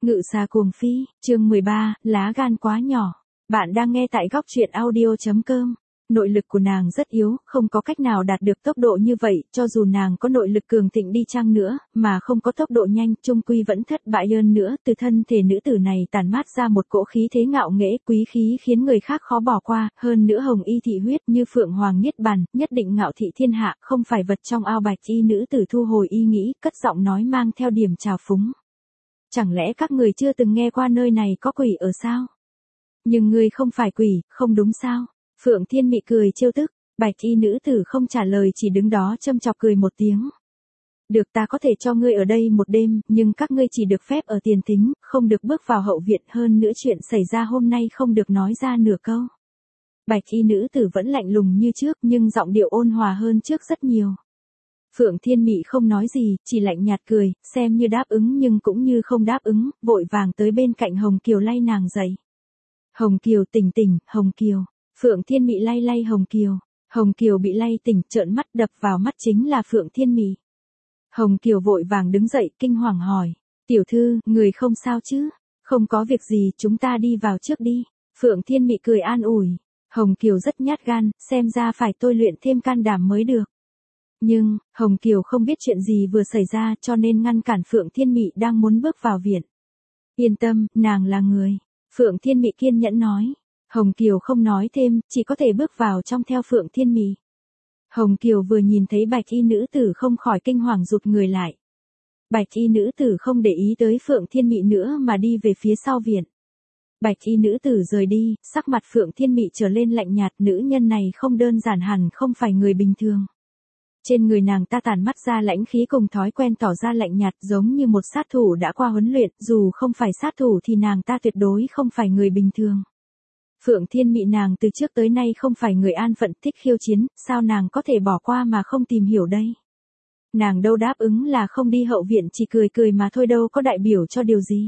Ngự xà cuồng phi, chương 13, lá gan quá nhỏ. Bạn đang nghe tại góc truyện audio.com. Nội lực của nàng rất yếu, không có cách nào đạt được tốc độ như vậy, cho dù nàng có nội lực cường thịnh đi chăng nữa, mà không có tốc độ nhanh, chung quy vẫn thất bại hơn nữa. Từ thân thể nữ tử này tản mát ra một cỗ khí thế ngạo nghễ, quý khí khiến người khác khó bỏ qua, hơn nữa hồng y thị huyết như phượng hoàng niết bàn, nhất định ngạo thị thiên hạ, không phải vật trong ao. Bạch y nữ tử thu hồi ý nghĩ, cất giọng nói mang theo điểm trào phúng. Chẳng lẽ các người chưa từng nghe qua nơi này có quỷ ở sao? Nhưng ngươi không phải quỷ, không đúng sao? Phượng Thiên Mị cười trêu tức, bạch y nữ tử không trả lời chỉ đứng đó châm chọc cười một tiếng. Được, ta có thể cho ngươi ở đây một đêm, nhưng các ngươi chỉ được phép ở tiền thính, không được bước vào hậu viện, hơn nữa chuyện xảy ra hôm nay không được nói ra nửa câu. Bạch y nữ tử vẫn lạnh lùng như trước nhưng giọng điệu ôn hòa hơn trước rất nhiều. Phượng Thiên Mị không nói gì, chỉ lạnh nhạt cười, xem như đáp ứng nhưng cũng như không đáp ứng, vội vàng tới bên cạnh Hồng Kiều lay nàng dậy. Hồng Kiều tỉnh tỉnh, Hồng Kiều. Phượng Thiên Mị lay lay Hồng Kiều. Hồng Kiều bị lay tỉnh, trợn mắt, đập vào mắt chính là Phượng Thiên Mị. Hồng Kiều vội vàng đứng dậy, kinh hoàng hỏi. Tiểu thư, người không sao chứ? Không có việc gì, chúng ta đi vào trước đi. Phượng Thiên Mị cười an ủi. Hồng Kiều rất nhát gan, xem ra phải tôi luyện thêm can đảm mới được. Nhưng, Hồng Kiều không biết chuyện gì vừa xảy ra cho nên ngăn cản Phượng Thiên Mị đang muốn bước vào viện. Yên tâm, nàng là người. Phượng Thiên Mị kiên nhẫn nói. Hồng Kiều không nói thêm, chỉ có thể bước vào trong theo Phượng Thiên Mị. Hồng Kiều vừa nhìn thấy bạch y nữ tử không khỏi kinh hoàng rụt người lại. Bạch y nữ tử không để ý tới Phượng Thiên Mị nữa mà đi về phía sau viện. Bạch y nữ tử rời đi, sắc mặt Phượng Thiên Mị trở lên lạnh nhạt, nữ nhân này không đơn giản hẳn không phải người bình thường. Trên người nàng ta tản mắt ra lãnh khí cùng thói quen tỏ ra lạnh nhạt giống như một sát thủ đã qua huấn luyện, dù không phải sát thủ thì nàng ta tuyệt đối không phải người bình thường. Phượng Thiên Mị nàng từ trước tới nay không phải người an phận thích khiêu chiến, sao nàng có thể bỏ qua mà không tìm hiểu đây? Nàng đâu đáp ứng là không đi hậu viện chỉ cười cười mà thôi, đâu có đại biểu cho điều gì.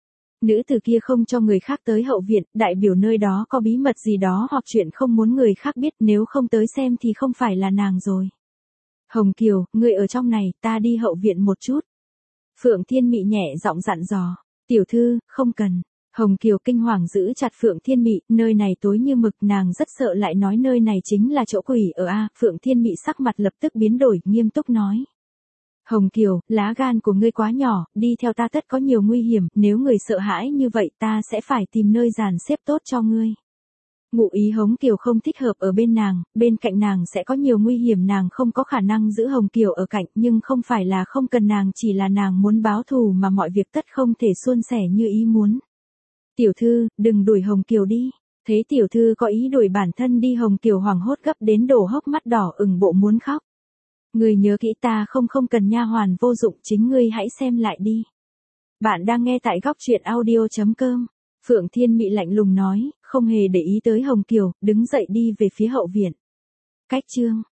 Nữ tử kia không cho người khác tới hậu viện, đại biểu nơi đó có bí mật gì đó hoặc chuyện không muốn người khác biết, nếu không tới xem thì không phải là nàng rồi. Hồng Kiều, ngươi ở trong này, ta đi hậu viện một chút. Phượng Thiên Mị nhẹ giọng dặn dò. Tiểu thư, không cần. Hồng Kiều kinh hoàng giữ chặt Phượng Thiên Mị, nơi này tối như mực, nàng rất sợ lại nói nơi này chính là chỗ quỷ ở a. Phượng Thiên Mị sắc mặt lập tức biến đổi, nghiêm túc nói. Hồng Kiều, lá gan của ngươi quá nhỏ, đi theo ta tất có nhiều nguy hiểm, nếu người sợ hãi như vậy ta sẽ phải tìm nơi dàn xếp tốt cho ngươi. Ngụ ý Hồng Kiều không thích hợp ở bên nàng, bên cạnh nàng sẽ có nhiều nguy hiểm, nàng không có khả năng giữ Hồng Kiều ở cạnh, nhưng không phải là không cần nàng, chỉ là nàng muốn báo thù mà mọi việc tất không thể suôn sẻ như ý muốn. Tiểu thư, đừng đuổi Hồng Kiều đi. Thấy tiểu thư có ý đuổi bản thân đi, Hồng Kiều hoảng hốt gấp đến đổ hốc mắt đỏ ửng, bộ muốn khóc. Ngươi nhớ kỹ, ta không cần nha hoàn vô dụng, chính ngươi hãy xem lại đi. Bạn đang nghe tại góc truyện audio.com. Phượng Thiên Mị lạnh lùng nói, không hề để ý tới Hồng Kiều, đứng dậy đi về phía hậu viện. Cách chương